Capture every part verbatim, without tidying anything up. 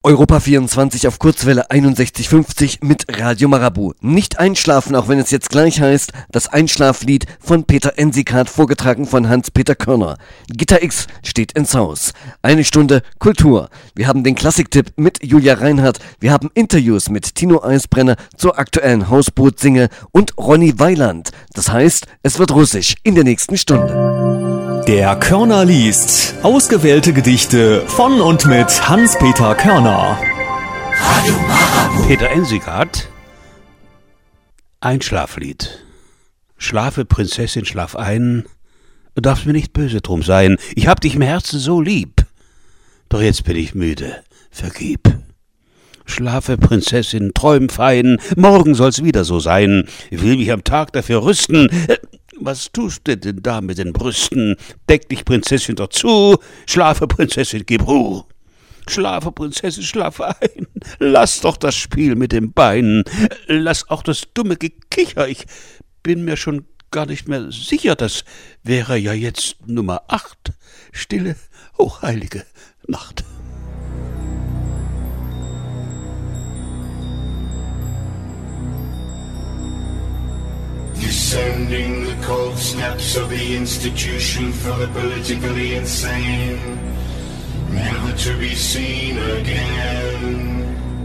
Europa vierundzwanzig auf Kurzwelle einundsechzig fünfzig mit Radio Marabu. Nicht einschlafen, auch wenn es jetzt gleich heißt, das Einschlaflied von Peter Ensikat, vorgetragen von Hans-Peter Körner. Gitter X steht ins Haus. Eine Stunde Kultur. Wir haben den Klassiktipp mit Julia Reinhardt. Wir haben Interviews mit Tino Eisbrenner zur aktuellen Hausbootsinge und Ronny Weiland. Das heißt, es wird russisch in der nächsten Stunde. Der Körner liest. Ausgewählte Gedichte von und mit Hans-Peter Körner. Peter Ensikat. Einschlaflied. Schlafe, Prinzessin, schlaf ein. Du darfst mir nicht böse drum sein. Ich hab dich im Herzen so lieb. Doch jetzt bin ich müde. Vergib. Schlafe, Prinzessin, träum fein. Morgen soll's wieder so sein. Ich will mich am Tag dafür rüsten. Was tust du denn da mit den Brüsten? Deck dich, Prinzessin, doch zu. Schlafe, Prinzessin, gib Ruhe. Schlafe, Prinzessin, schlafe ein. Lass doch das Spiel mit den Beinen. Lass auch das dumme Gekicher. Ich bin mir schon gar nicht mehr sicher. Das wäre ja jetzt Nummer acht. Stille, hochheilige Nacht. Descending the cold steps of the institution for the politically insane, never to be seen again.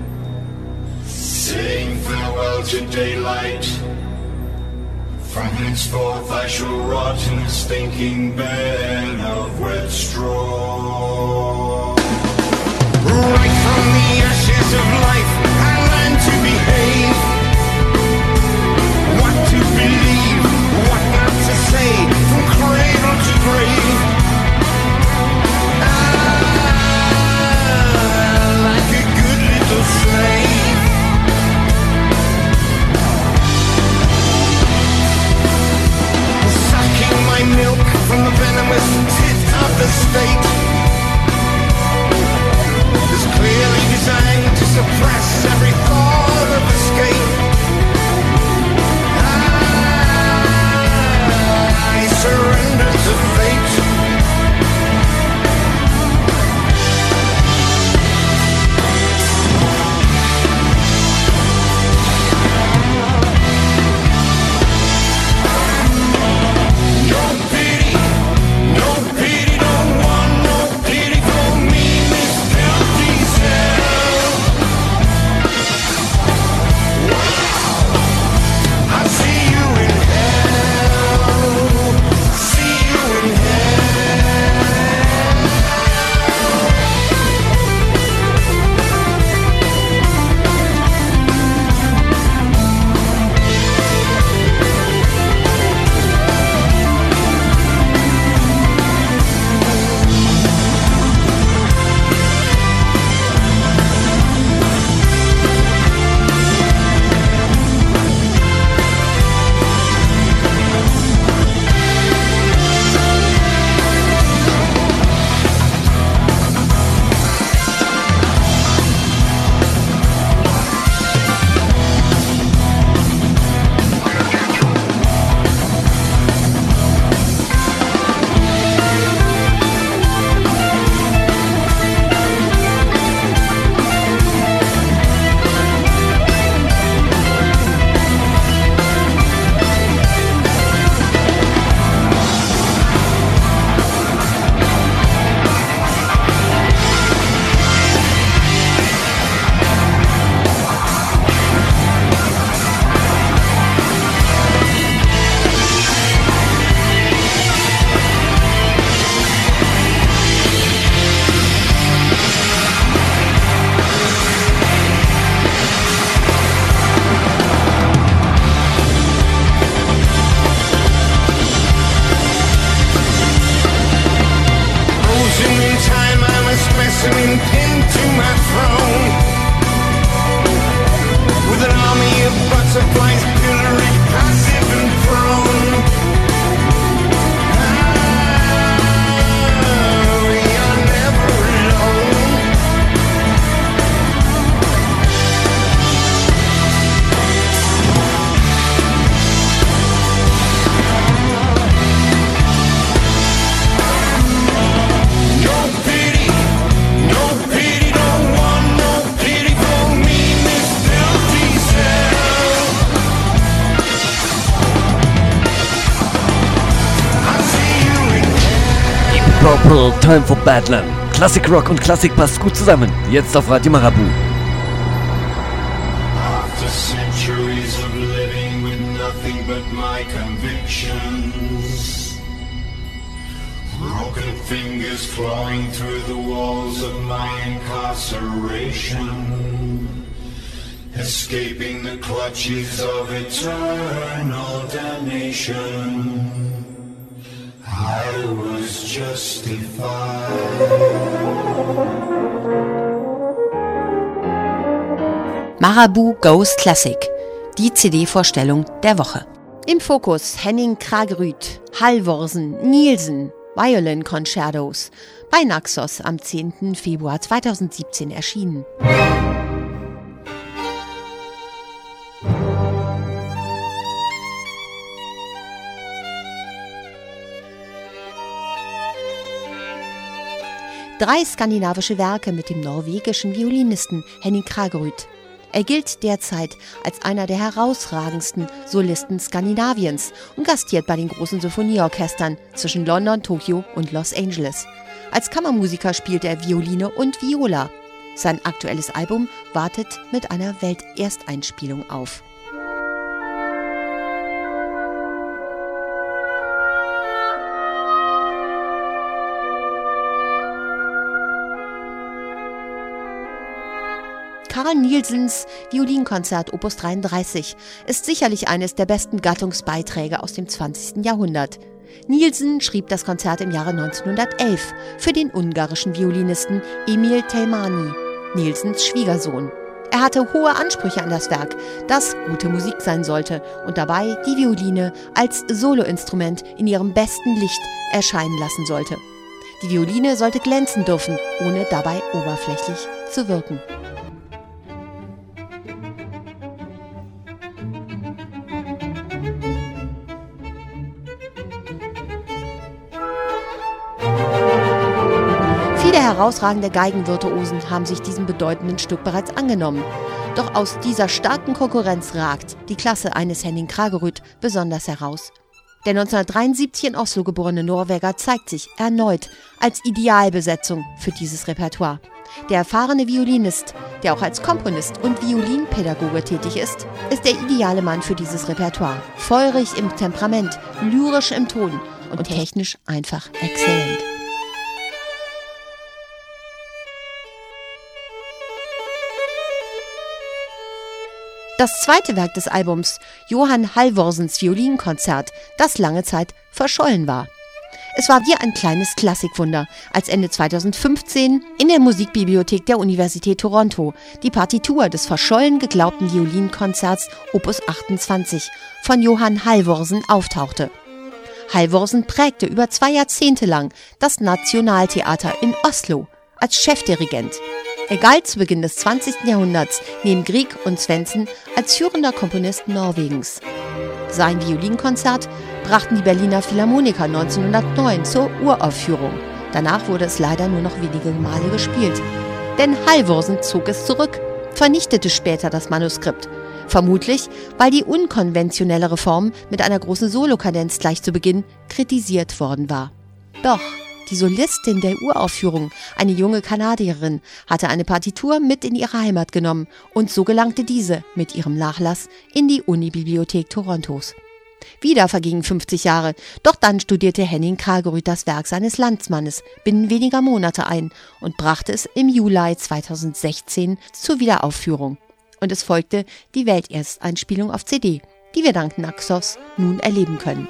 Saying farewell to daylight, from henceforth I shall rot in a stinking bed of wet straw. Right from the ashes of life I learned to behave, what to believe, what not to say, from cradle to grave. Ah, like a good little slave. Sucking my milk from the venomous tit of the state. Purple, Time for Badland. Klassik Rock und Klassik passt gut zusammen. Jetzt auf Radio Marabu. After centuries of living with nothing but my convictions, broken fingers clawing through the walls of my incarceration, escaping the clutches of eternal damnation, I was justified. Marabu Goes Classic, die C D-Vorstellung der Woche. Im Fokus Henning Kragerüt, Halvorsen, Nielsen, Violin Concertos, bei Naxos am zehnten Februar zweitausendsiebzehn erschienen. Drei skandinavische Werke mit dem norwegischen Violinisten Henning Kragerüt. Er gilt derzeit als einer der herausragendsten Solisten Skandinaviens und gastiert bei den großen Symphonieorchestern zwischen London, Tokio und Los Angeles. Als Kammermusiker spielt er Violine und Viola. Sein aktuelles Album wartet mit einer Weltersteinspielung auf. Carl Nielsens Violinkonzert Opus dreiunddreißig ist sicherlich eines der besten Gattungsbeiträge aus dem zwanzigsten Jahrhundert. Nielsen schrieb das Konzert im Jahre neunzehnhundertelf für den ungarischen Violinisten Emil Telmányi, Nielsens Schwiegersohn. Er hatte hohe Ansprüche an das Werk, das gute Musik sein sollte und dabei die Violine als Soloinstrument in ihrem besten Licht erscheinen lassen sollte. Die Violine sollte glänzen dürfen, ohne dabei oberflächlich zu wirken. Viele herausragende Geigenvirtuosen haben sich diesem bedeutenden Stück bereits angenommen. Doch aus dieser starken Konkurrenz ragt die Klasse eines Henning Kragerüt besonders heraus. Der neunzehnhundertdreiundsiebzig in Oslo geborene Norweger zeigt sich erneut als Idealbesetzung für dieses Repertoire. Der erfahrene Violinist, der auch als Komponist und Violinpädagoge tätig ist, ist der ideale Mann für dieses Repertoire. Feurig im Temperament, lyrisch im Ton und technisch einfach exzellent. Das zweite Werk des Albums, Johan Halvorsens Violinkonzert, das lange Zeit verschollen war. Es war wie ein kleines Klassikwunder, als Ende zweitausendfünfzehn in der Musikbibliothek der Universität Toronto die Partitur des verschollen geglaubten Violinkonzerts Opus achtundzwanzig von Johan Halvorsen auftauchte. Halvorsen prägte über zwei Jahrzehnte lang das Nationaltheater in Oslo als Chefdirigent. Er galt zu Beginn des zwanzigsten Jahrhunderts neben Grieg und Svendsen als führender Komponist Norwegens. Sein Violinkonzert brachten die Berliner Philharmoniker neunzehnhundertneun zur Uraufführung. Danach wurde es leider nur noch wenige Male gespielt. Denn Halvorsen zog es zurück, vernichtete später das Manuskript. Vermutlich, weil die unkonventionellere Form mit einer großen Solokadenz gleich zu Beginn kritisiert worden war. Doch die Solistin der Uraufführung, eine junge Kanadierin, hatte eine Partitur mit in ihre Heimat genommen und so gelangte diese mit ihrem Nachlass in die Unibibliothek Torontos. Wieder vergingen fünfzig Jahre, doch dann studierte Henning Kragerüt das Werk seines Landsmannes binnen weniger Monate ein und brachte es im Juli zweitausendsechzehn zur Wiederaufführung. Und es folgte die Weltersteinspielung auf C D, die wir dank Naxos nun erleben können.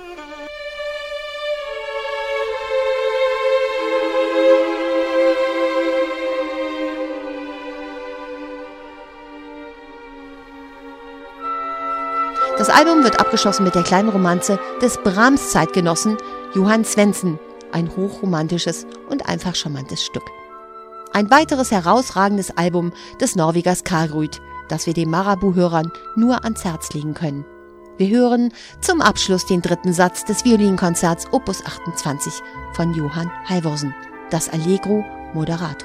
Das Album wird abgeschlossen mit der kleinen Romanze des Brahms-Zeitgenossen Johan Svendsen, ein hochromantisches und einfach charmantes Stück. Ein weiteres herausragendes Album des Norwegers Kragerüt, das wir den Marabu-Hörern nur ans Herz legen können. Wir hören zum Abschluss den dritten Satz des Violinkonzerts Opus achtundzwanzig von Johan Halvorsen, das Allegro Moderato.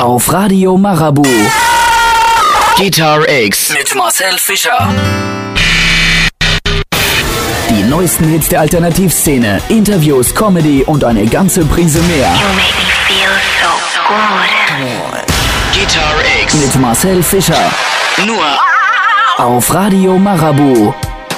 Auf Radio Marabu. Guitar X mit Marcel Fischer. Die neuesten Hits der Alternativszene, Interviews, Comedy und eine ganze Prise mehr. You make me feel so good. Guitar X mit Marcel Fischer. Nur auf Radio Marabu.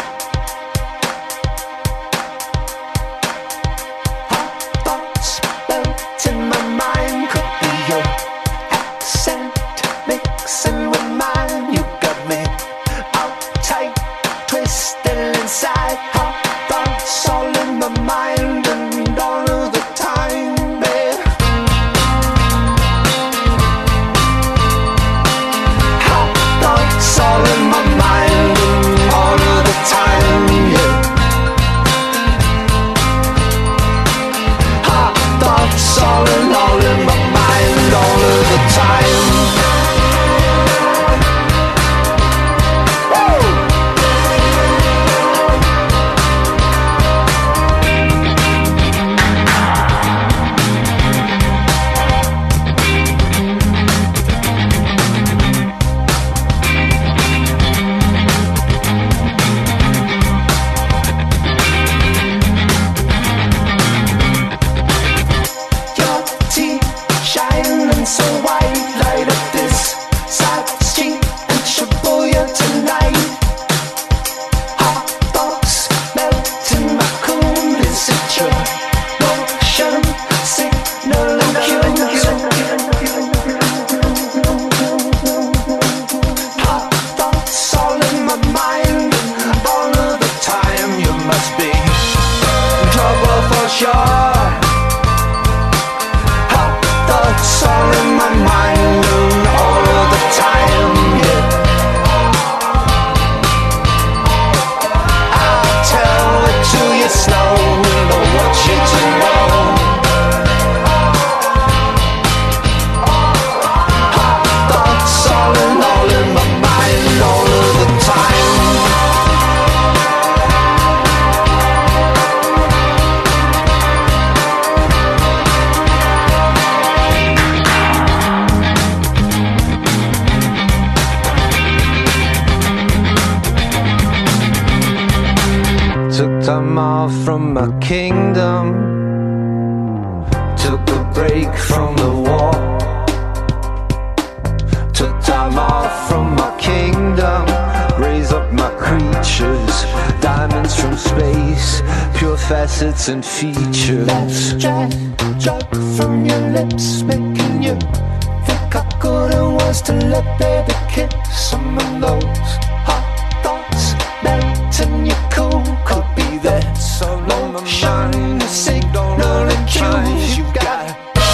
Facets and features. That's drag, drug from your lips, making you think how good it was to let baby kiss some of those hot thoughts melting your cool. Could be that so long my mind is signal and cues you got.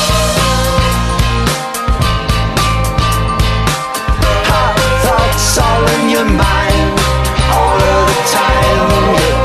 Hot thoughts all in your mind all of the time. Yeah.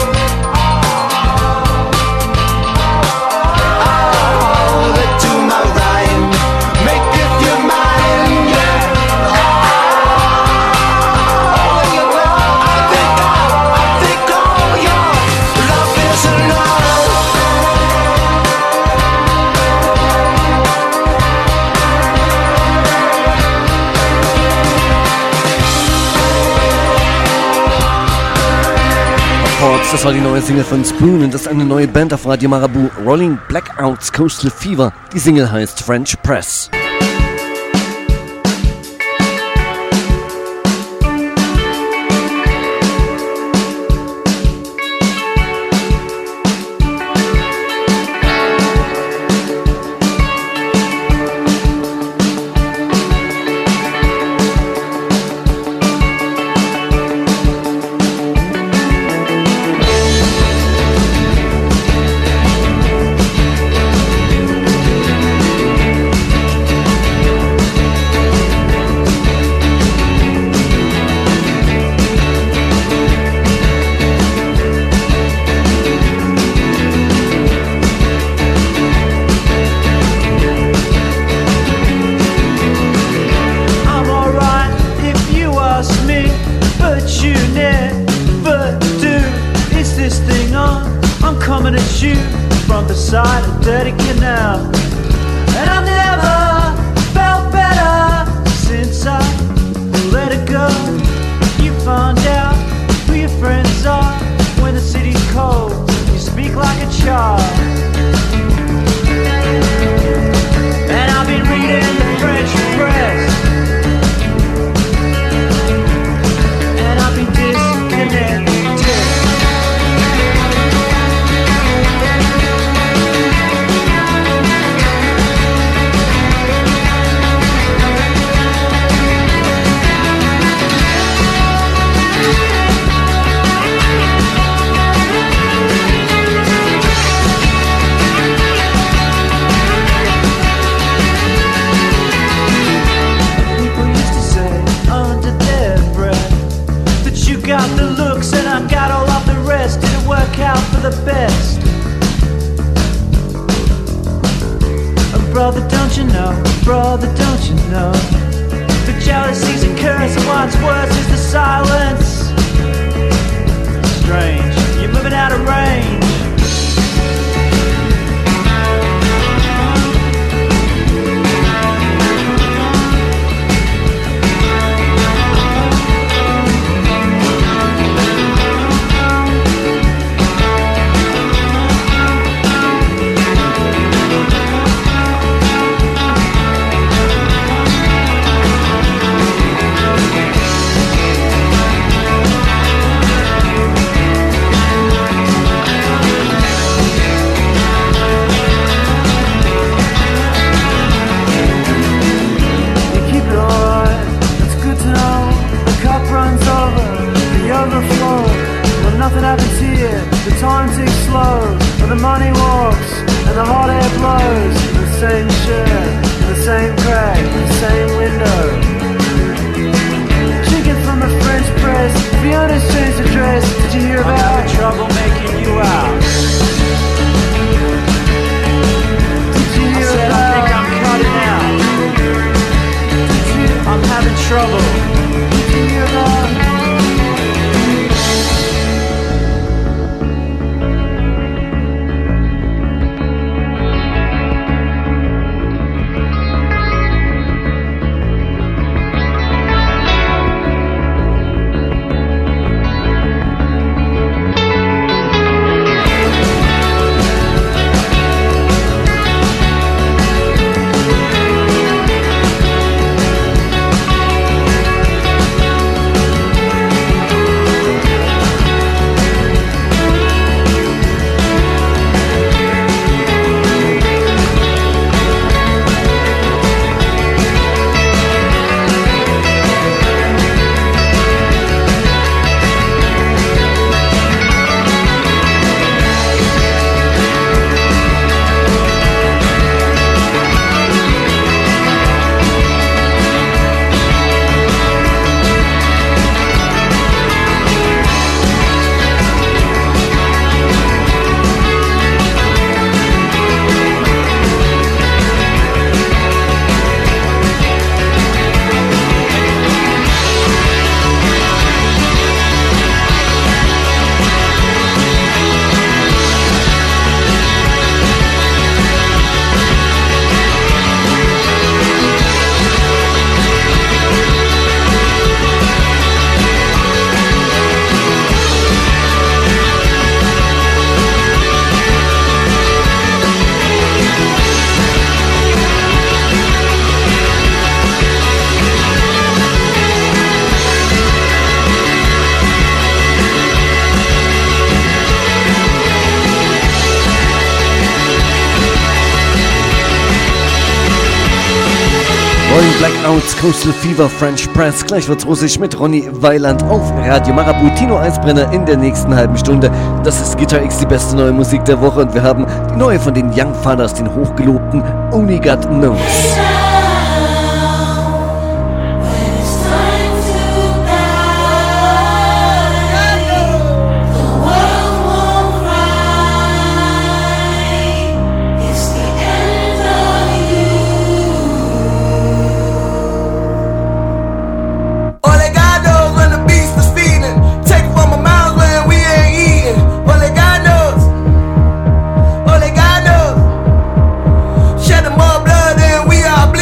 Das war die neue Single von Spoon und das ist eine neue Band auf Radio Marabu, Rolling Blackouts Coastal Fever. Die Single heißt French Press. from beside a dirty canal. And I've never felt better find out who your friends are. When the city's cold, you speak like a child. And I've been reading the French press, and I've been disconnected. Got the looks and I got all of the rest. Didn't work out for the best. Oh, brother, don't you know? Brother, don't you know? The jealousy's a curse, and what's worse is the silence. Strange, you're moving out of range. Nothing happens here, the time ticks slow, and the money walks, and the hot air blows. The same shirt, the same crack, the same window. Chicken from the French press, Fiona's changed the dress. Did you hear about? I'm having trouble making you out. Did you hear I said about? I think I'm cutting out. Did you? I'm having trouble. Did you hear about? Blackouts, Coastal Fever, French Press. Gleich wird's russisch mit Ronny Weiland auf Radio Marabu. Tino Eisbrenner in der nächsten halben Stunde. Das ist Guitar X, die beste neue Musik der Woche. Und wir haben die neue von den Young Fathers, den hochgelobten Only God Knows. Shed more blood than we are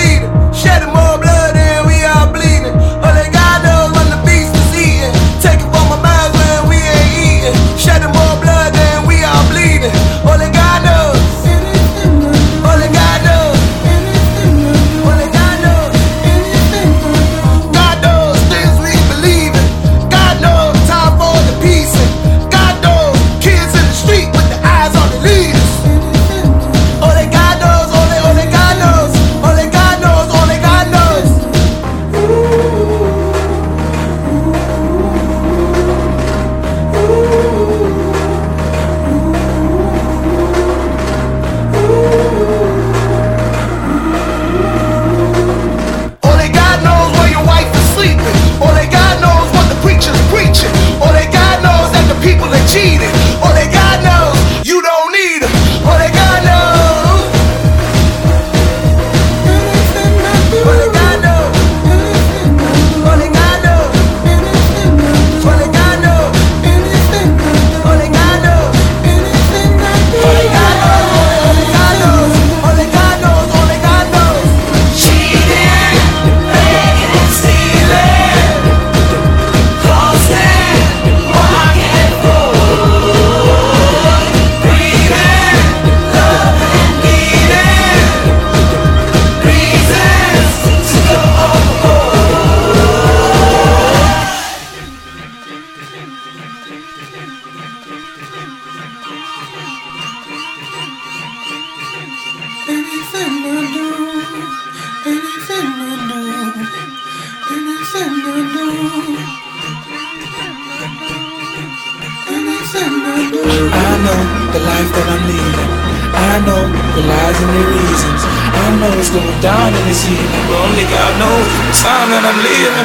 know the life that I'm leading. I know the lies and the reasons. I know it's going down in this evening, but only God knows the time that I'm leaving.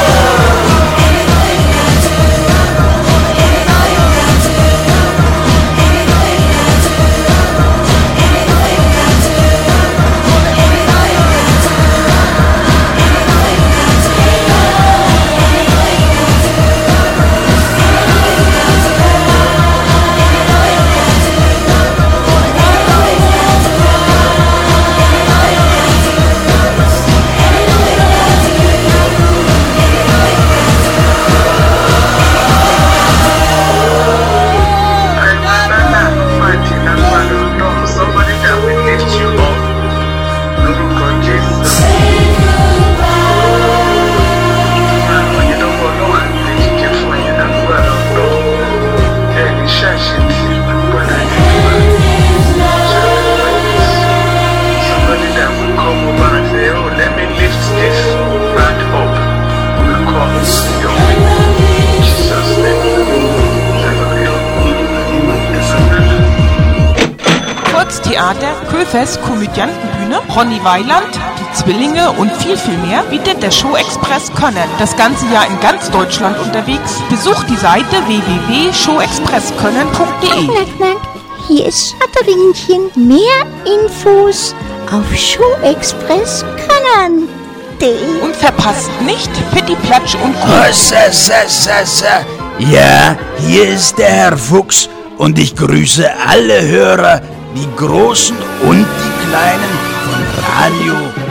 Theater, Köfers, Komödiantenbühne, Ronny Weiland, die Zwillinge und viel, viel mehr bietet der Showexpress Köln. Das ganze Jahr in ganz Deutschland unterwegs. Besucht die Seite w w w punkt showexpress köln punkt d e. Knack, knack. Hier ist Schmetterlingchen. Mehr Infos auf showexpress köln punkt d e. Und verpasst nicht Pitti Platsch und Co. Oh, sa, sa, sa, sa. Ja, hier ist der Herr Fuchs und ich grüße alle Hörer, die Großen und die Kleinen von Radio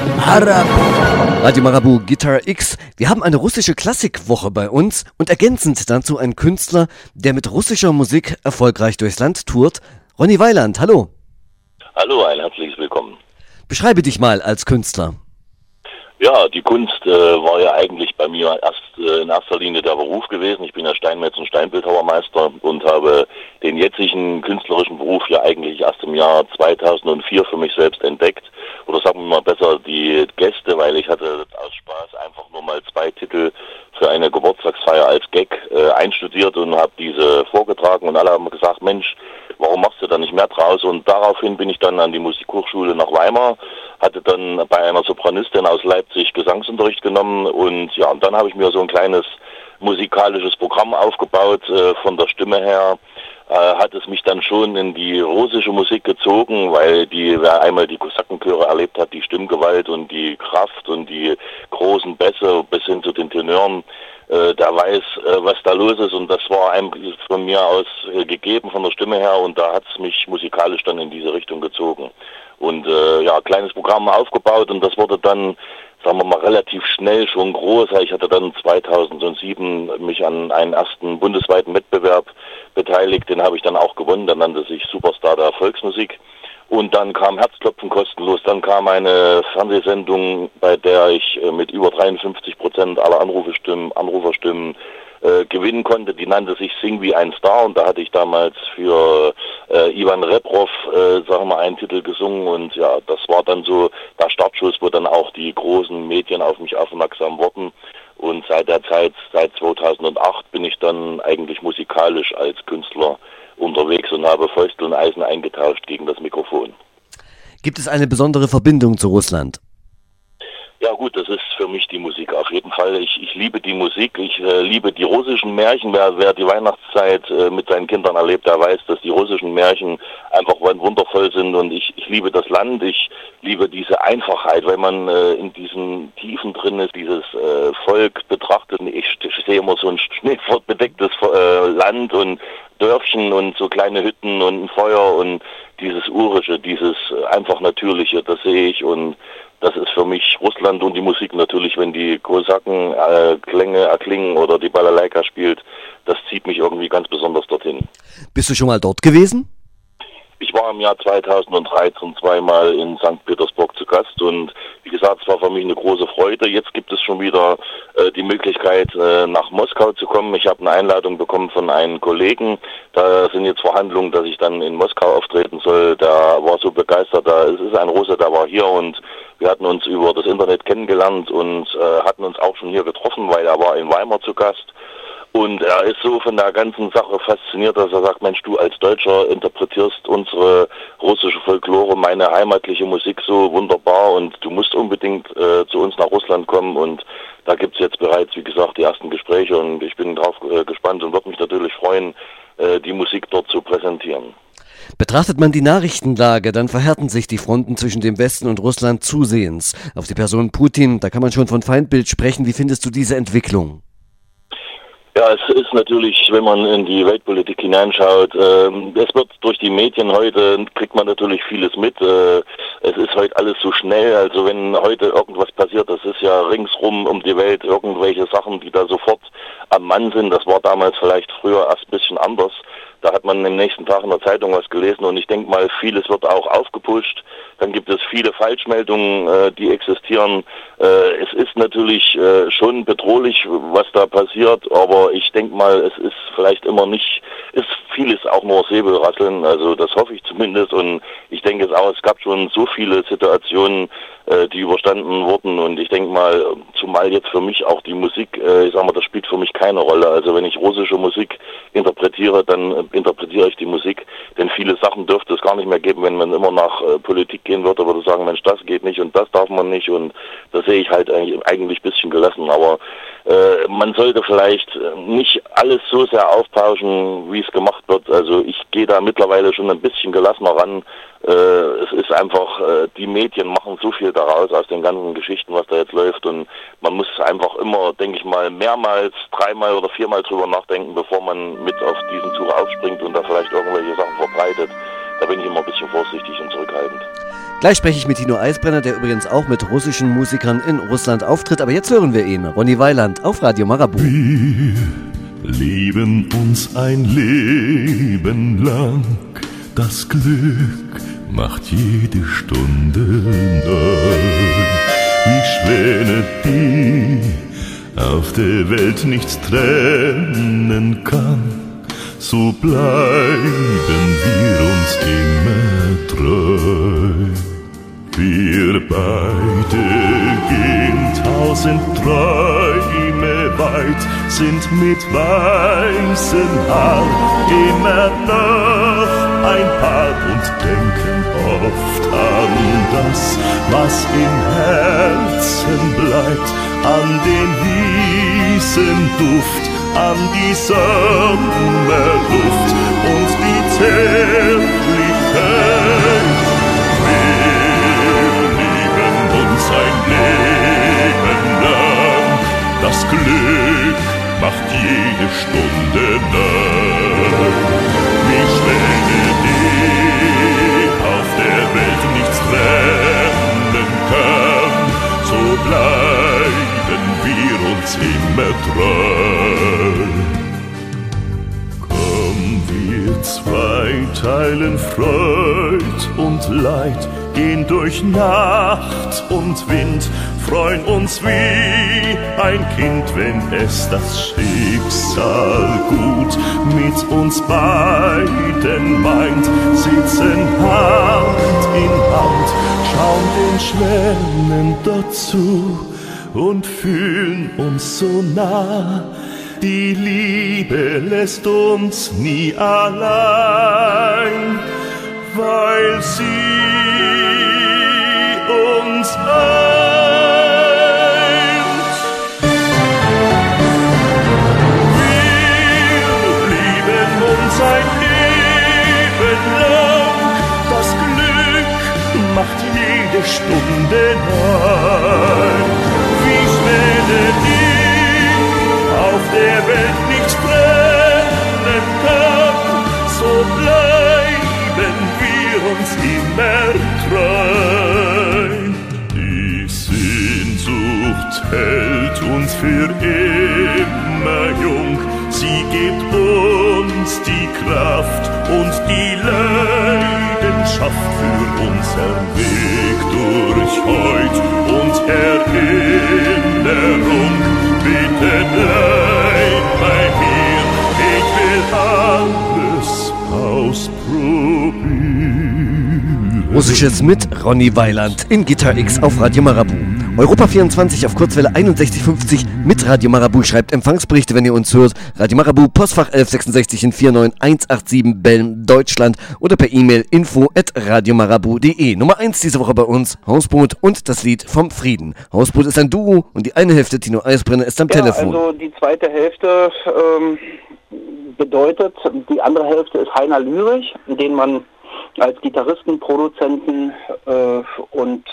Marabu. Radio Marabu Guitar X. Wir haben eine russische Klassikwoche bei uns und ergänzend dazu ein Künstler, der mit russischer Musik erfolgreich durchs Land tourt. Ronny Weiland, hallo. Hallo, ein herzliches Willkommen. Beschreibe dich mal als Künstler. Ja, die Kunst äh, war ja eigentlich bei mir erst äh, in erster Linie der Beruf gewesen. Ich bin ja Steinmetz- und Steinbildhauermeister und habe den jetzigen künstlerischen Beruf ja eigentlich erst im Jahr zweitausendvier für mich selbst entdeckt. Oder sagen wir mal besser die Gäste, weil ich hatte aus Spaß einfach nur mal zwei Titel für eine Geburtstagsfeier als Gag äh, einstudiert und habe diese vorgetragen und alle haben gesagt, Mensch, warum machst du da nicht mehr draus? Und daraufhin bin ich dann an die Musikhochschule nach Weimar, hatte dann bei einer Sopranistin aus Leipzig Gesangsunterricht genommen und ja, und dann habe ich mir so ein kleines musikalisches Programm aufgebaut, äh, von der Stimme her. Äh, hat es mich dann schon in die russische Musik gezogen, weil die, wer einmal die Kosakenchöre erlebt hat, die Stimmgewalt und die Kraft und die großen Bässe bis hin zu den Tenören, äh, der weiß, äh, was da los ist und das war eigentlich von mir aus äh, gegeben von der Stimme her und da hat es mich musikalisch dann in diese Richtung gezogen. Und äh, ja, kleines Programm aufgebaut und das wurde dann, sagen wir mal, relativ schnell schon groß. Ich hatte dann zweitausendsieben mich an einen ersten bundesweiten Wettbewerb beteiligt, den habe ich dann auch gewonnen, der nannte sich Superstar der Volksmusik. Und dann kam Herzklopfen kostenlos, dann kam eine Fernsehsendung, bei der ich mit über dreiundfünfzig Prozent aller Anrufestimmen, Anruferstimmen äh, gewinnen konnte. Die nannte sich Sing wie ein Star und da hatte ich damals für äh, Ivan Reprov, äh, sagen wir mal, einen Titel gesungen und ja, das war dann so der Startschuss, wo dann auch die großen Medien auf mich aufmerksam wurden. Und seit der Zeit, seit zweitausendacht, bin ich dann eigentlich musikalisch als Künstler unterwegs und habe Fäustel und Eisen eingetauscht gegen das Mikrofon. Gibt es eine besondere Verbindung zu Russland? Ja gut, das ist für mich die Musik auf jeden Fall. Ich, ich liebe die Musik, ich äh, liebe die russischen Märchen. Wer, wer die Weihnachtszeit äh, mit seinen Kindern erlebt, der weiß, dass die russischen Märchen einfach wundervoll sind und ich, ich liebe das Land, ich liebe diese Einfachheit, weil man äh, in diesen Tiefen drin ist, dieses äh, Volk betrachtet. Ich, ich sehe immer so ein schneebedecktes äh, Land und Dörfchen und so kleine Hütten und ein Feuer und dieses Urische, dieses äh, einfach Natürliche, das sehe ich und das ist für mich Russland und die Musik natürlich, wenn die Kosaken äh, Klänge erklingen oder die Balalaika spielt, das zieht mich irgendwie ganz besonders dorthin. Bist du schon mal dort gewesen? Ich war im Jahr zweitausenddreizehn zweimal in Sankt Petersburg zu Gast und wie gesagt, es war für mich eine große Freude. Jetzt gibt es schon wieder äh, die Möglichkeit, äh, nach Moskau zu kommen. Ich habe eine Einladung bekommen von einem Kollegen. Da sind jetzt Verhandlungen, dass ich dann in Moskau auftreten soll. Der war so begeistert. Da, es ist ein Russe, der war hier und wir hatten uns über das Internet kennengelernt und äh, hatten uns auch schon hier getroffen, weil er war in Weimar zu Gast. Und er ist so von der ganzen Sache fasziniert, dass er sagt, Mensch, du als Deutscher interpretierst unsere russische Folklore, meine heimatliche Musik so wunderbar und du musst unbedingt äh, zu uns nach Russland kommen. Und da gibt's jetzt bereits, wie gesagt, die ersten Gespräche und ich bin drauf äh, gespannt und würde mich natürlich freuen, äh, die Musik dort zu präsentieren. Betrachtet man die Nachrichtenlage, dann verhärten sich die Fronten zwischen dem Westen und Russland zusehends. Auf die Person Putin, da kann man schon von Feindbild sprechen. Wie findest du diese Entwicklung? Ja, es ist natürlich, wenn man in die Weltpolitik hineinschaut, äh, es wird durch die Medien heute, kriegt man natürlich vieles mit. Äh, es ist heute alles so schnell, also wenn heute irgendwas passiert, das ist ja ringsrum um die Welt irgendwelche Sachen, die da sofort am Mann sind. Das war damals vielleicht früher erst ein bisschen anders. Da hat man am nächsten Tag in der Zeitung was gelesen und ich denke mal, vieles wird auch aufgepusht. Dann gibt es viele Falschmeldungen, äh, die existieren. Äh, es ist natürlich äh, schon bedrohlich, was da passiert, aber ich denke mal, es ist vielleicht immer nicht, ist vieles auch nur Säbelrasseln, also das hoffe ich zumindest und ich denke es auch, es gab schon so viele Situationen, äh, die überstanden wurden und ich denke mal, zumal jetzt für mich auch die Musik, äh, ich sag mal, das spielt für mich keine Rolle. Also wenn ich russische Musik interpretiere, dann äh, interpretiere ich die Musik, denn viele Sachen dürfte es gar nicht mehr geben, wenn man immer nach äh, Politik gehen würde, würde sagen, Mensch, das geht nicht und das darf man nicht und das sehe ich halt eigentlich, eigentlich ein bisschen gelassen, aber äh, man sollte vielleicht nicht alles so sehr aufpauschen, wie es gemacht wird. Also ich gehe da mittlerweile schon ein bisschen gelassener ran. Äh, es ist einfach, äh, die Medien machen so viel daraus aus den ganzen Geschichten, was da jetzt läuft und man muss einfach immer, denke ich mal, mehrmals, dreimal oder viermal drüber nachdenken, bevor man mit auf diesen Zug aufspringt und da vielleicht irgendwelche Sachen verbreitet. Da bin ich immer ein bisschen vorsichtig und zurückhaltend. Gleich spreche ich mit Tino Eisbrenner, der übrigens auch mit russischen Musikern in Russland auftritt. Aber jetzt hören wir ihn, Ronny Weiland, auf Radio Marabu. Wir lieben uns ein Leben lang. Das Glück macht jede Stunde neu. Wie Schwäne, die auf der Welt nichts trennen kann, so bleiben wir uns immer treu. Wir beide gehen tausend Träume weit, sind mit weißem Haar immer noch ein Paar und denken oft an das, was im Herzen bleibt, an den Wiesenduft, an die Sommerluft und die Zärtlichkeit. Wir lieben uns ein Leben lang, das Glück macht jede Stunde neu. Wie Schwäne, die auf der Welt nichts trennen kann, so bleiben wir uns immer treu. Komm, wir zwei teilen Freud und Leid, gehen durch Nacht und Wind, freuen uns wie ein Kind, wenn es das Schicksal gut mit uns beiden meint, sitzen Hand in Hand, schauen den Schwänen dort zu und fühlen uns so nah. Die Liebe lässt uns nie allein, weil sie uns eint. Wir lieben uns ein Leben lang, das Glück macht jede Stunde neu. Wie Schwäne, die auf der Welt nichts brennen kann, so bleiben wir uns immer treu. Die Sehnsucht hält uns für immer jung, sie gibt uns die Kraft und die Leidenschaft für unseren Weg durch heut und Erinnerung. Bitte bleib bei mir, ich will alles ausprobieren. Russisches mit Ronny Weiland in Gitarre X auf Radio Marabu. Europa vierundzwanzig auf Kurzwelle einundsechzig fünfzig mit Radio Marabu. Schreibt Empfangsberichte, wenn ihr uns hört. Radio Marabu, Postfach elf sechsundsechzig in vier neun eins acht sieben Belm, Deutschland. Oder per E-Mail info at radiomarabu punkt de. Nummer eins diese Woche bei uns, Hausboot und das Lied vom Frieden. Hausboot ist ein Duo und die eine Hälfte, Tino Eisbrenner, ist am ja, Telefon. Also die zweite Hälfte ähm, bedeutet, die andere Hälfte ist Heiner Lürich, den man als Gitarristen, Produzenten äh, und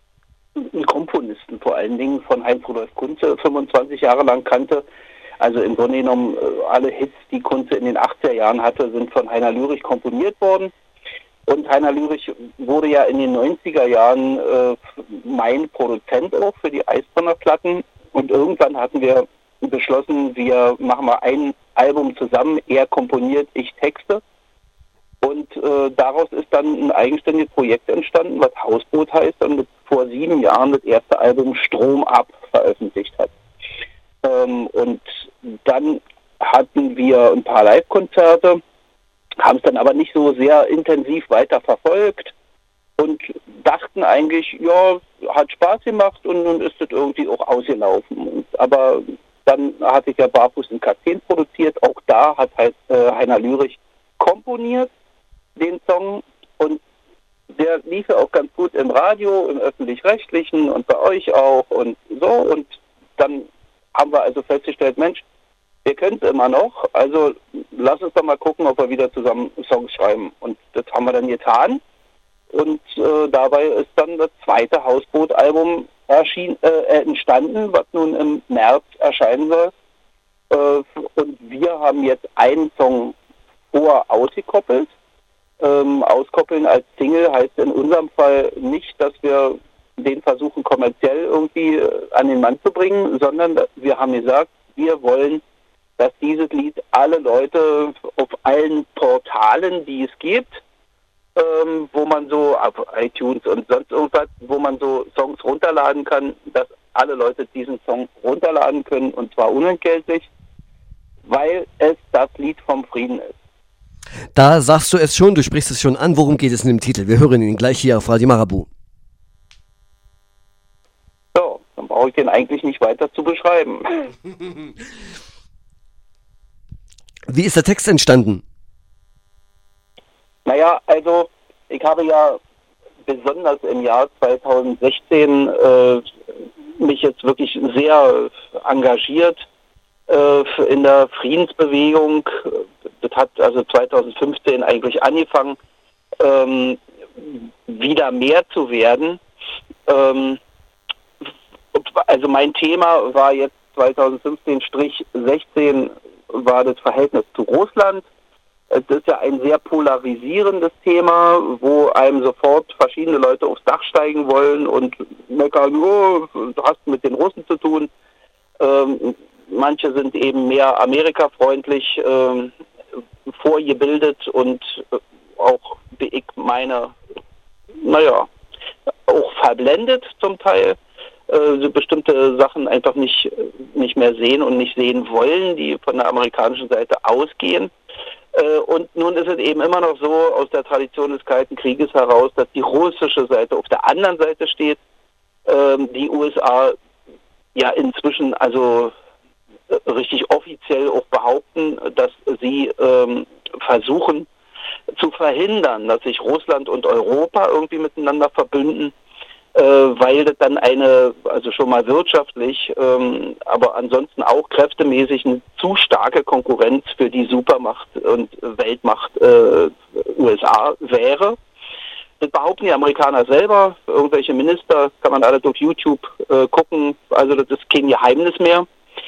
Komponisten vor allen Dingen von Heinz-Rudolf Kunze fünfundzwanzig Jahre lang kannte. Also im Grunde genommen alle Hits, die Kunze in den achtziger Jahren hatte, sind von Heiner Lürich komponiert worden. Und Heiner Lürich wurde ja in den neunziger Jahren äh, mein Produzent auch für die Eisbrenner Platten. Und irgendwann hatten wir beschlossen, wir machen mal ein Album zusammen, er komponiert, ich texte. Und äh, daraus ist dann ein eigenständiges Projekt entstanden, was Hausboot heißt und mit vor sieben Jahren das erste Album Strom ab veröffentlicht hat. Ähm, und dann hatten wir ein paar Live-Konzerte, haben es dann aber nicht so sehr intensiv weiter verfolgt und dachten eigentlich, ja, hat Spaß gemacht und nun ist das irgendwie auch ausgelaufen. Und, aber dann hatte ich ja Barfuß in K zehn produziert, auch da hat halt äh, Heiner Lürich komponiert den Song und der lief ja auch ganz gut im Radio, im Öffentlich-Rechtlichen und bei euch auch und so. Und dann haben wir also festgestellt, Mensch, wir können es immer noch, also lass uns doch mal gucken, ob wir wieder zusammen Songs schreiben. Und das haben wir dann getan. Und äh, dabei ist dann das zweite Hausboot-Album erschien, äh, entstanden, was nun im März erscheinen soll. Äh, und wir haben jetzt einen Song vor ausgekoppelt. Ähm, auskoppeln als Single heißt in unserem Fall nicht, dass wir den versuchen kommerziell irgendwie an den Mann zu bringen, sondern wir haben gesagt, wir wollen, dass dieses Lied alle Leute auf allen Portalen, die es gibt, ähm, wo man so auf iTunes und sonst irgendwas, wo man so Songs runterladen kann, dass alle Leute diesen Song runterladen können und zwar unentgeltlich, weil es das Lied vom Frieden ist. Da sagst du es schon, du sprichst es schon an. Worum geht es in dem Titel? Wir hören ihn gleich hier auf Radio Marabu. So, dann brauche ich den eigentlich nicht weiter zu beschreiben. Wie ist der Text entstanden? Naja, also ich habe ja besonders im Jahr zweitausendsechzehn äh, mich jetzt wirklich sehr engagiert äh, in der Friedensbewegung. Das hat also zweitausendfünfzehn eigentlich angefangen, ähm, wieder mehr zu werden. Ähm, also mein Thema war jetzt zweitausendfünfzehn sechzehn war das Verhältnis zu Russland. Das ist ja ein sehr polarisierendes Thema, wo einem sofort verschiedene Leute aufs Dach steigen wollen und meckern, oh, du hast mit den Russen zu tun. Ähm, manche sind eben mehr amerikafreundlich ähm, vorgebildet und auch, wie ich meine, naja, auch verblendet zum Teil, äh, so bestimmte Sachen einfach nicht, nicht mehr sehen und nicht sehen wollen, die von der amerikanischen Seite ausgehen. Äh, und nun ist es eben immer noch so aus der Tradition des Kalten Krieges heraus, dass die russische Seite auf der anderen Seite steht, äh, die U S A ja inzwischen also richtig offiziell auch behaupten, dass sie ähm, versuchen zu verhindern, dass sich Russland und Europa irgendwie miteinander verbünden, äh, weil das dann eine, also schon mal wirtschaftlich, ähm, aber ansonsten auch kräftemäßig eine zu starke Konkurrenz für die Supermacht und Weltmacht äh, U S A wäre. Das behaupten die Amerikaner selber, irgendwelche Minister, kann man alles auf YouTube äh, gucken, also das ist kein Geheimnis mehr.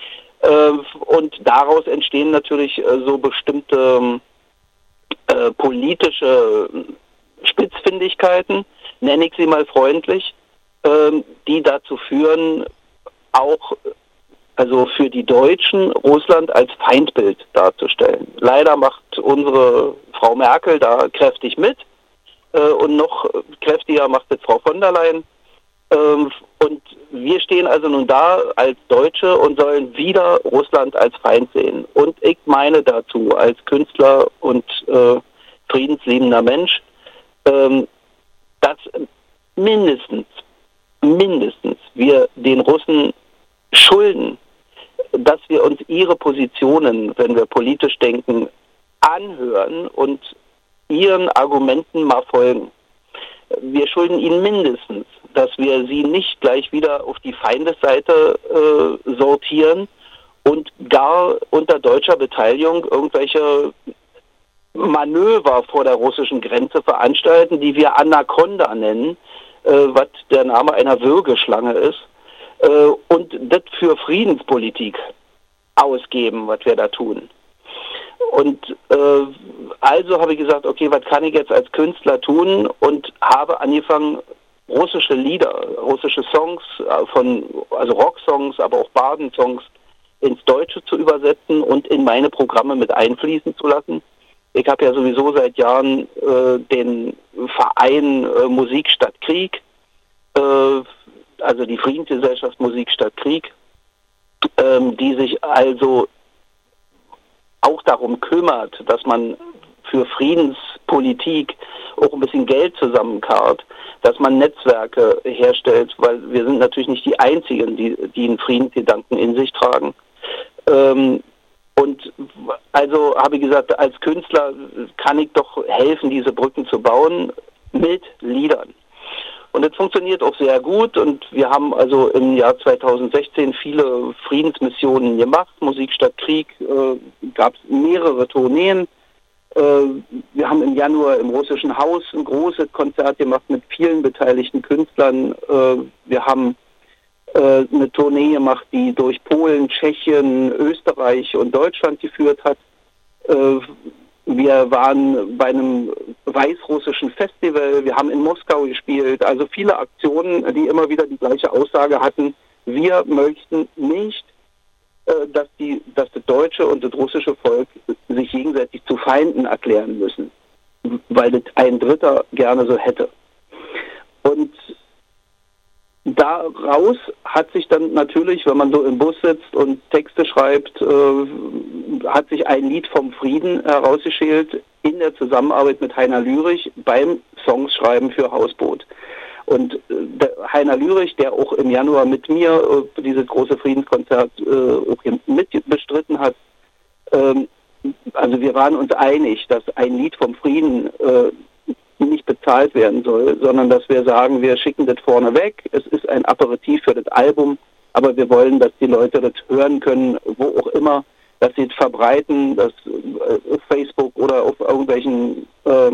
Und daraus entstehen natürlich so bestimmte äh, politische Spitzfindigkeiten, nenne ich sie mal freundlich, äh, die dazu führen, auch also für die Deutschen Russland als Feindbild darzustellen. Leider macht unsere Frau Merkel da kräftig mit äh, und noch kräftiger macht es Frau von der Leyen. Ähm, und wir stehen also nun da als Deutsche und sollen wieder Russland als Feind sehen. Und ich meine dazu als Künstler und äh, friedensliebender Mensch, ähm, dass mindestens mindestens wir den Russen schulden, dass wir uns ihre Positionen, wenn wir politisch denken, anhören und ihren Argumenten mal folgen. Wir schulden ihnen mindestens, dass wir sie nicht gleich wieder auf die Feindesseite äh, sortieren und gar unter deutscher Beteiligung irgendwelche Manöver vor der russischen Grenze veranstalten, die wir Anaconda nennen, äh, was der Name einer Würgeschlange ist, äh, und das für Friedenspolitik ausgeben, was wir da tun. Und äh, also habe ich gesagt, okay, was kann ich jetzt als Künstler tun, und habe angefangen, russische Lieder, russische Songs, von, also Rocksongs, aber auch Badensongs ins Deutsche zu übersetzen und in meine Programme mit einfließen zu lassen. Ich habe ja sowieso seit Jahren äh, den Verein äh, Musik statt Krieg, äh, also die Friedensgesellschaft Musik statt Krieg, ähm, die sich also auch darum kümmert, dass man für Friedenspolitik auch ein bisschen Geld zusammenkarrt, dass man Netzwerke herstellt, weil wir sind natürlich nicht die Einzigen, die, die einen Friedensgedanken in sich tragen. Ähm, und also habe ich gesagt, als Künstler kann ich doch helfen, diese Brücken zu bauen mit Liedern. Und das funktioniert auch sehr gut, und wir haben also im Jahr zweitausendsechzehn viele Friedensmissionen gemacht. Musik statt Krieg, äh, gab es mehrere Tourneen. Äh, wir haben im Januar im Russischen Haus ein großes Konzert gemacht mit vielen beteiligten Künstlern. Äh, wir haben äh, eine Tournee gemacht, die durch Polen, Tschechien, Österreich und Deutschland geführt hat. Äh, Wir waren bei einem weißrussischen Festival, wir haben in Moskau gespielt, also viele Aktionen, die immer wieder die gleiche Aussage hatten: Wir möchten nicht, äh, dass, die, dass das deutsche und das russische Volk sich gegenseitig zu Feinden erklären müssen, weil das ein Dritter gerne so hätte. Und daraus hat sich dann natürlich, wenn man so im Bus sitzt und Texte schreibt, äh, hat sich ein Lied vom Frieden herausgeschält in der Zusammenarbeit mit Heiner Lürich beim Songschreiben für Hausboot. Und äh, der Heiner Lürich, der auch im Januar mit mir äh, dieses große Friedenskonzert äh, auch mit bestritten hat, ähm, also wir waren uns einig, dass ein Lied vom Frieden äh, nicht bezahlt werden soll, sondern dass wir sagen, wir schicken das vorne weg, es ist ein Aperitif für das Album, aber wir wollen, dass die Leute das hören können, wo auch immer, dass sie es verbreiten, dass äh, auf Facebook oder auf irgendwelchen äh,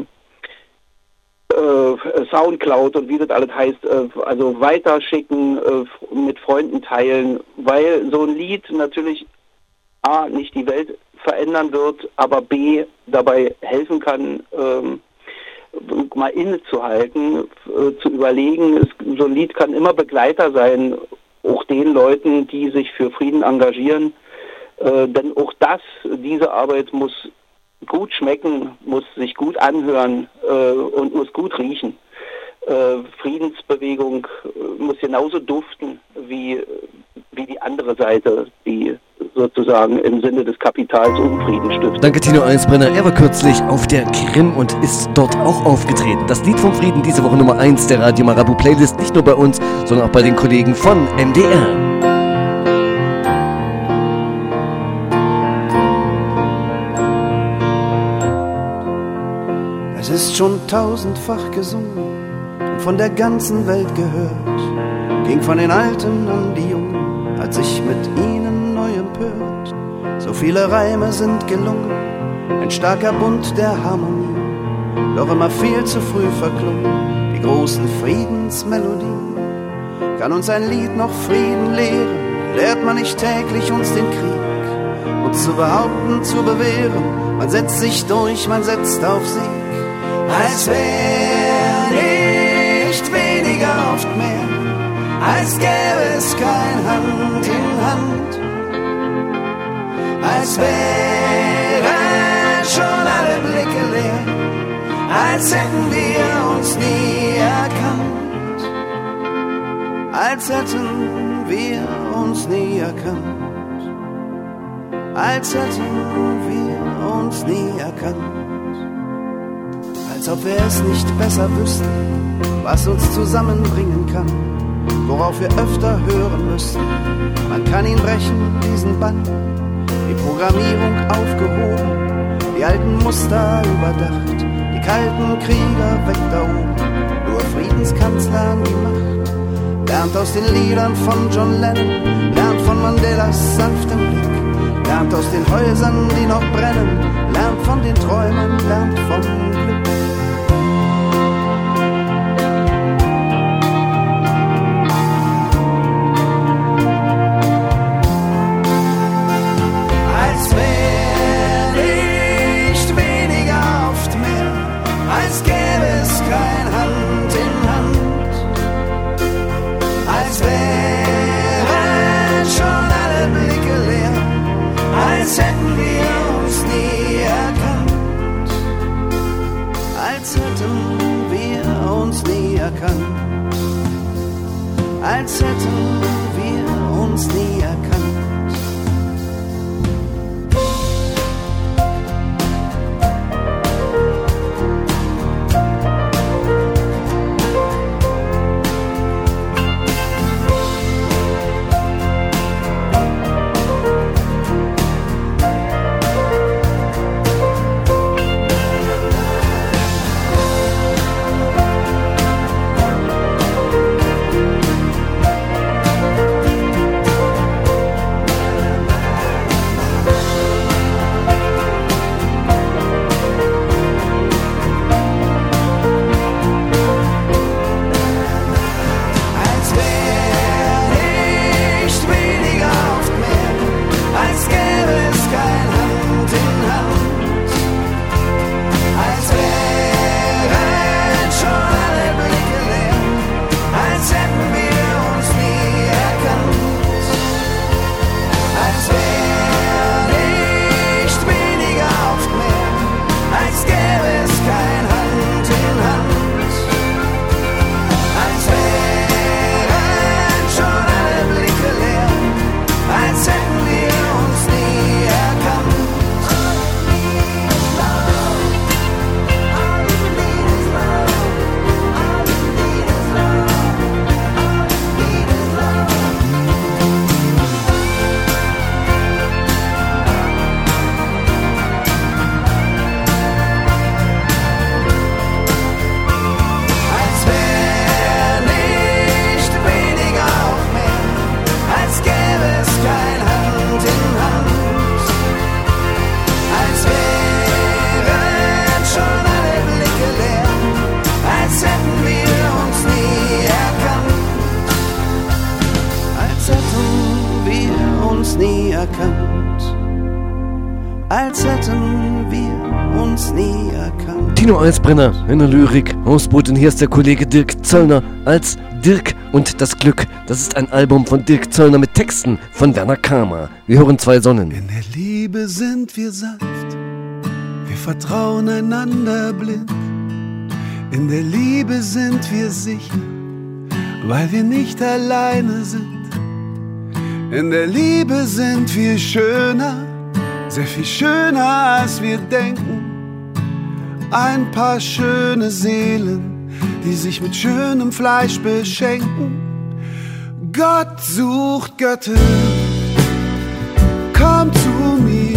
äh, Soundcloud und wie das alles heißt, äh, also weiterschicken, äh, mit Freunden teilen, weil so ein Lied natürlich A, nicht die Welt verändern wird, aber B, dabei helfen kann, ähm, mal innezuhalten, äh, zu überlegen, es, so ein Lied kann immer Begleiter sein, auch den Leuten, die sich für Frieden engagieren, äh, denn auch das, diese Arbeit muss gut schmecken, muss sich gut anhören äh, und muss gut riechen. Äh, Friedensbewegung äh, muss genauso duften wie, wie die andere Seite, die sozusagen im Sinne des Kapitals Unfrieden stiftet. Danke, Tino Eisbrenner. Er war kürzlich auf der Krim und ist dort auch aufgetreten. Das Lied vom Frieden, diese Woche Nummer eins der Radio Marabu Playlist, nicht nur bei uns, sondern auch bei den Kollegen von M D R. Es ist schon tausendfach gesungen und von der ganzen Welt gehört, ging von den Alten an die Jungen, hat sich mit ihnen neu empört. So viele Reime sind gelungen, ein starker Bund der Harmonie, doch immer viel zu früh verklungen, die großen Friedensmelodien. Kann uns ein Lied noch Frieden lehren, lehrt man nicht täglich uns den Krieg, uns zu behaupten, zu bewähren, man setzt sich durch, man setzt auf Sieg. Als wär nicht weniger oft mehr, als gäbe es kein Hand in Hand, als wären schon alle Blicke leer, als hätten wir uns nie erkannt, als hätten wir uns nie erkannt, als hätten wir uns nie erkannt. Als ob wir es nicht besser wüssten, was uns zusammenbringen kann. worauf wir öfter hören müssen. Man kann ihn brechen, diesen Bann, die Programmierung aufgehoben, die alten Muster überdacht, die kalten Krieger weg da oben, nur Friedenskanzler an die Macht. Lernt aus den Liedern von John Lennon, lernt von Mandelas sanftem Blick, lernt aus den Häusern, die noch brennen, lernt von den Träumen, lernt vom Glück. Als wär nicht weniger oft mehr, als gäbe es kein Hand in Hand, als wären schon alle Blicke leer, als hätten wir uns nie erkannt, als hätten wir uns nie erkannt, als hätten wir uns nie erkannt. Als hätten wir uns nie erkannt. Tino Eisbrenner in der Lyrik, Hausboot, und hier ist der Kollege Dirk Zöllner als Dirk und das Glück. Das ist ein Album von Dirk Zöllner mit Texten von Werner Kamer. Wir hören Zwei Sonnen. In der Liebe sind wir sanft, wir vertrauen einander blind. In der Liebe sind wir sicher, weil wir nicht alleine sind. In der Liebe sind wir schöner, sehr viel schöner als wir denken. Ein paar schöne Seelen, die sich mit schönem Fleisch beschenken. Gott sucht Götter, komm zu mir.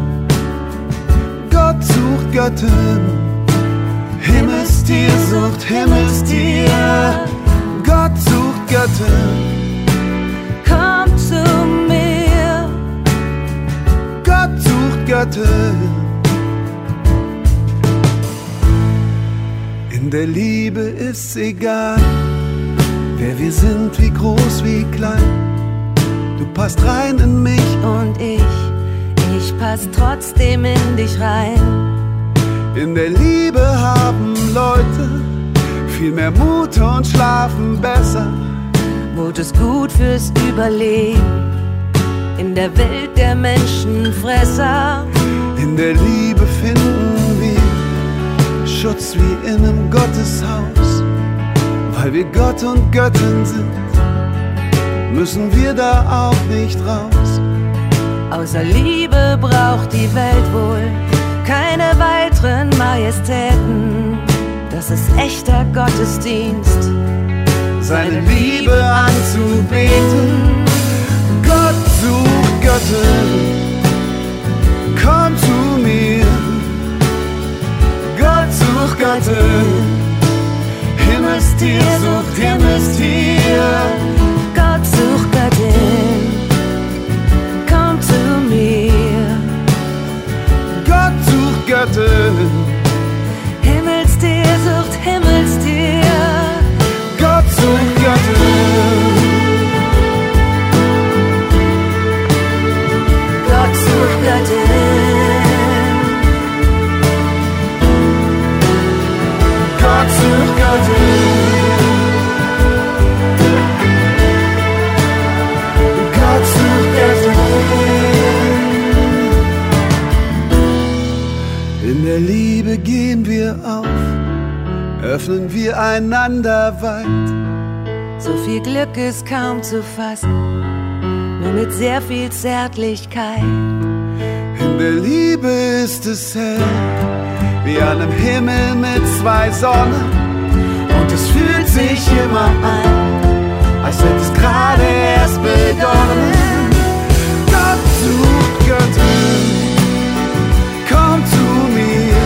Gott sucht Götter, Himmelstier sucht Himmelstier. Gott sucht Götter, komm zu mir. Gott sucht Götter. In der Liebe ist's egal, wer wir sind, wie groß, wie klein. Du passt rein in mich und ich, ich pass trotzdem in dich rein. In der Liebe haben Leute viel mehr Mut und schlafen besser. Mut ist gut fürs Überleben in der Welt der Menschenfresser. In der Liebe finden wir Schutz wie in einem Gotteshaus. Weil wir Gott und Göttin sind, müssen wir da auch nicht raus. Außer Liebe braucht die Welt wohl keine weiteren Majestäten. Das ist echter Gottesdienst, seine Liebe anzubeten. Gott sucht Göttin, komm zu mir. Gott sucht Göttin, Himmelstier sucht Himmelstier. Gott sucht Göttin, komm zu mir. Gott sucht Göttin, Himmelstier sucht Himmelstier. Gott sucht Göttin, Gott sucht Göttin, Gott sucht Göttin, Gott sucht Göttin. In der Liebe gehen wir auf, öffnen wir einander weit. so viel Glück ist kaum zu fassen, nur mit sehr viel Zärtlichkeit. In der Liebe ist es hell, wie an einem Himmel mit zwei Sonnen. Und es fühlt sich immer an, als hätte es gerade erst begonnen. Gott sucht Göttin, komm zu mir.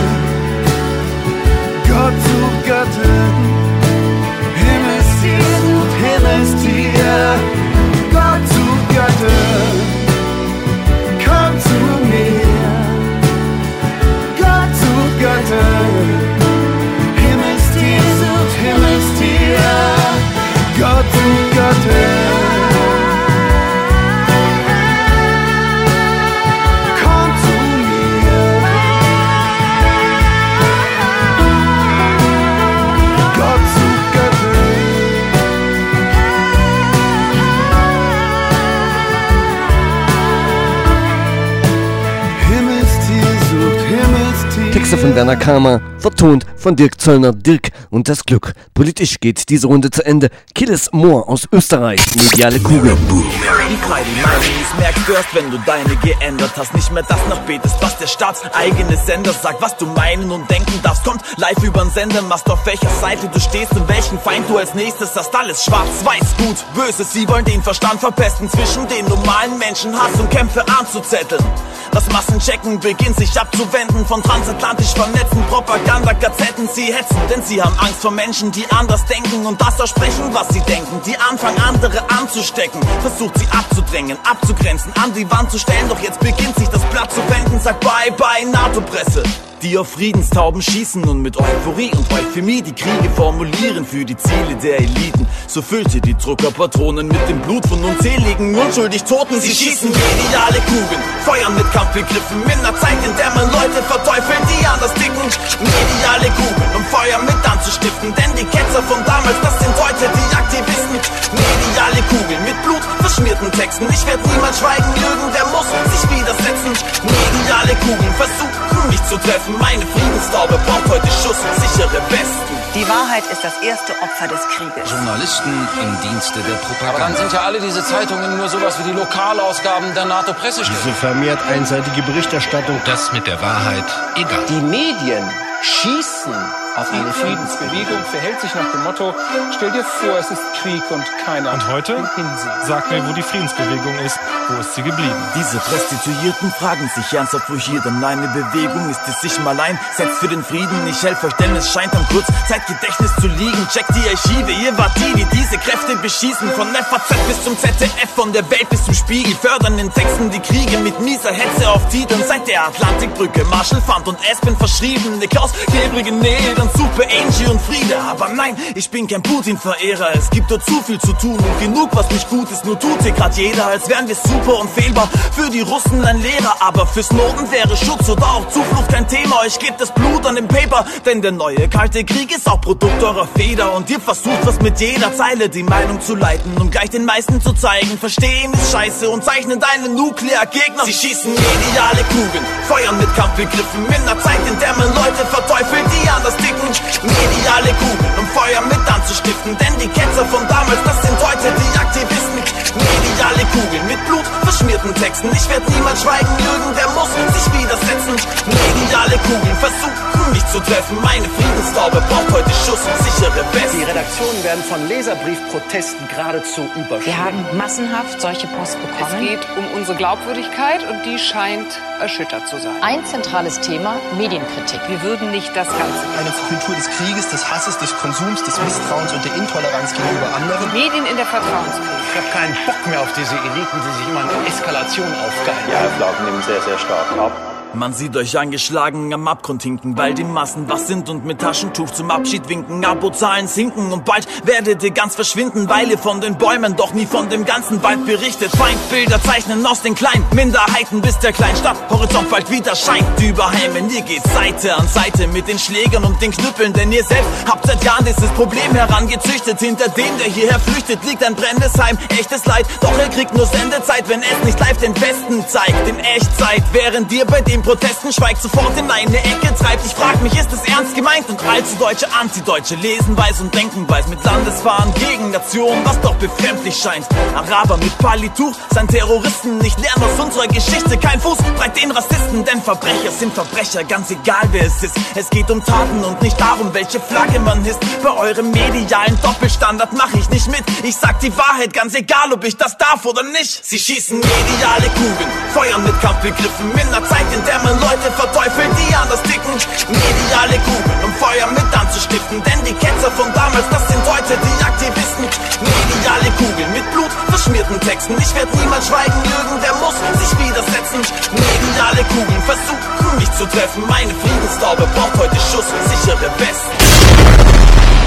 Gott sucht Göttin, Himmelstier sucht Himmelstier. Gott sucht Göttin, komm zu mir. Gott sucht Göttin, Himmelstier sucht Himmelstier. Gott sucht Göttin, komm zu mir. Gott sucht Göttin, Himmelstier sucht Himmelstier. Texte von Werner Kamer, vertont von Dirk Zöllner, Dirk und das Glück. Politisch geht diese Runde zu Ende. Killes Mohr aus Österreich, mediale Kugel. Die Kreide Manis merkst du erst, wenn du deine geändert hast. Nicht mehr das nach betest, was der staatseigene Sender sagt. Was du meinen und denken darfst, kommt live übern Sender. Machst auf welcher Seite du stehst und welchen Feind du als nächstes hast. Alles schwarz, weiß, gut, böse. Sie wollen den Verstand verpesten, zwischen den normalen Menschen Hass und Kämpfe anzuzetteln. Das Massenchecken beginnt sich abzuwenden, von transatlantisch vernetzten Propaganda-Gazetten. Sie hetzen, denn sie haben Angst vor Menschen, die anders denken und das aussprechen, was sie denken. Die anfangen, andere anzustecken, versucht sie abzudrängen, abzugrenzen, an die Wand zu stellen. Doch jetzt beginnt sich das Blatt zu wenden, sagt Bye-bye NATO-Presse, die auf Friedenstauben schießen und mit Euphorie und Euphemie die Kriege formulieren für die Ziele der Eliten. So füllt ihr die Druckerpatronen mit dem Blut von unzähligen unschuldig Toten. Sie schießen mediale Kugeln, feuern mit Kampfbegriffen in einer Zeit, in der man Leute verteufelt, die anders ticken. Mediale Kugeln, um Feuer mit anzustiften, denn die Ketzer von damals, das sind heute die Aktivisten. Mediale Kugeln mit Blut verschmierten Texten, ich werde niemals schweigen, lügen, der muss sich widersetzen. Mediale Kugeln versuchen mich zu treffen, meine Friedenstaube braucht heute Schuss und sichere Westen. Die Wahrheit ist das erste Opfer des Krieges. Journalisten im Dienste der Propaganda. Aber dann sind ja alle diese Zeitungen nur sowas wie die Lokalausgaben der NATO-Pressestelle. Diese vermehrt einseitige Berichterstattung. Das mit der Wahrheit egal. Die Medien schießen auf eine Friedensbewegung, verhält sich nach dem Motto, stell dir vor, es ist Krieg und keiner. Und heute? Sag mir, wo die Friedensbewegung ist. Wo ist sie geblieben? Diese Prostituierten fragen sich ernsthaft, wo hier denn eine Bewegung ist, die sich mal ein setzt für den Frieden. Ich helfe euch, denn es scheint am Kurzzeitgedächtnis zu liegen. Checkt die Archive, ihr wart die, die diese Kräfte beschießen. Von F A Z bis zum Z D F, von der Welt bis zum Spiegel. Fördern in Texten die Kriege mit mieser Hetze auf Titeln. Seit der Atlantikbrücke, Marshall Fund und Aspen verschrieben. Nick aus klebrige Nähe, dann Super Angie und Friede. Aber nein, ich bin kein Putin-Verehrer. Es gibt dort zu viel zu tun und genug, was nicht gut ist. Nur tut hier grad jeder, als wären wir super unfehlbar. Für die Russen ein Lehrer, aber fürs Norden wäre Schutz oder auch Zuflucht kein Thema. Euch geht das Blut an dem Paper, denn der neue kalte Krieg ist auch Produkt eurer Feder. Und ihr versucht was mit jeder Zeile die Meinung zu leiten, um gleich den meisten zu zeigen, verstehen ist scheiße und zeichnen deine Nukleargegner. Sie schießen mediale Kugeln, feuern mit Kampfbegriffen in einer Zeit, in der man Leute verteufelt, die anders ticken. Mediale Kugeln, um Feuer mit anzustiften, denn die Ketzer von damals, das sind heute die Aktivisten. Mediale Kugeln mit Blut verschmierten Texten, ich werde niemals schweigen, lügen, der muss sich widersetzen. Mediale Kugeln versuchen mich zu treffen, meine Friedenstaube braucht heute Schuss und sichere sichere West. Die Redaktionen werden von Leserbriefprotesten geradezu überschwemmt. Wir haben massenhaft solche Post bekommen. Es geht um unsere Glaubwürdigkeit und die scheint erschüttert zu sein. Ein zentrales Thema, Medienkritik. Wir würden nicht das Ganze. Eine Kultur des Krieges, des Hasses, des Konsums, des Misstrauens und der Intoleranz gegenüber anderen. Medien in der Vertrauenskrise. Ich habe keinen Bock mehr auf diese Eliten, die sich immer an Eskalation aufgeilen. Die Auflagen nehmen sehr, sehr stark ab. Man sieht euch angeschlagen am Abgrund hinken, weil die Massen was sind und mit Taschentuch zum Abschied winken. Abozahlen sinken und bald werdet ihr ganz verschwinden, weil ihr von den Bäumen doch nie von dem ganzen Wald berichtet. Feindbilder zeichnen aus den kleinen Minderheiten, bis der Kleinstadthorizont bald wieder scheint. Überheimen, ihr geht Seite an Seite mit den Schlägern und den Knüppeln, denn ihr selbst habt seit Jahren dieses Problem herangezüchtet. Hinter dem, der hierher flüchtet, liegt ein brennendes Heim, echtes Leid. Doch er kriegt nur Sendezeit, wenn es nicht live den Westen zeigt. In Echtzeit, während ihr bei dem Protesten schweigt, sofort in eine Ecke treibt. Ich frag mich, ist es ernst gemeint? Und allzu Deutsche, Antideutsche lesen weiß und denken weiß, mit Landesfahren gegen Nationen, was doch befremdlich scheint. Araber mit Palituch, sein Terroristen, nicht lernen aus unserer Geschichte, kein Fuß breit den Rassisten, denn Verbrecher sind Verbrecher, ganz egal wer es ist. Es geht um Taten und nicht darum, welche Flagge man hisst. Bei eurem medialen Doppelstandard mach ich nicht mit. Ich sag die Wahrheit, ganz egal, ob ich das darf oder nicht. Sie schießen mediale Kugeln, feuern mit Kampfbegriffen in einer Zeit, in der man Leute verteufelt, die anders ticken. Mediale Kugeln, um Feuer mit anzustiften, denn die Ketzer von damals, das sind heute die Aktivisten. Mediale Kugeln mit Blut verschmierten Texten. Ich werd niemals schweigen, irgendwer muss sich widersetzen. Mediale Kugeln versuchen mich zu treffen. Meine Friedenstaube braucht heute Schuss, sichere Westen.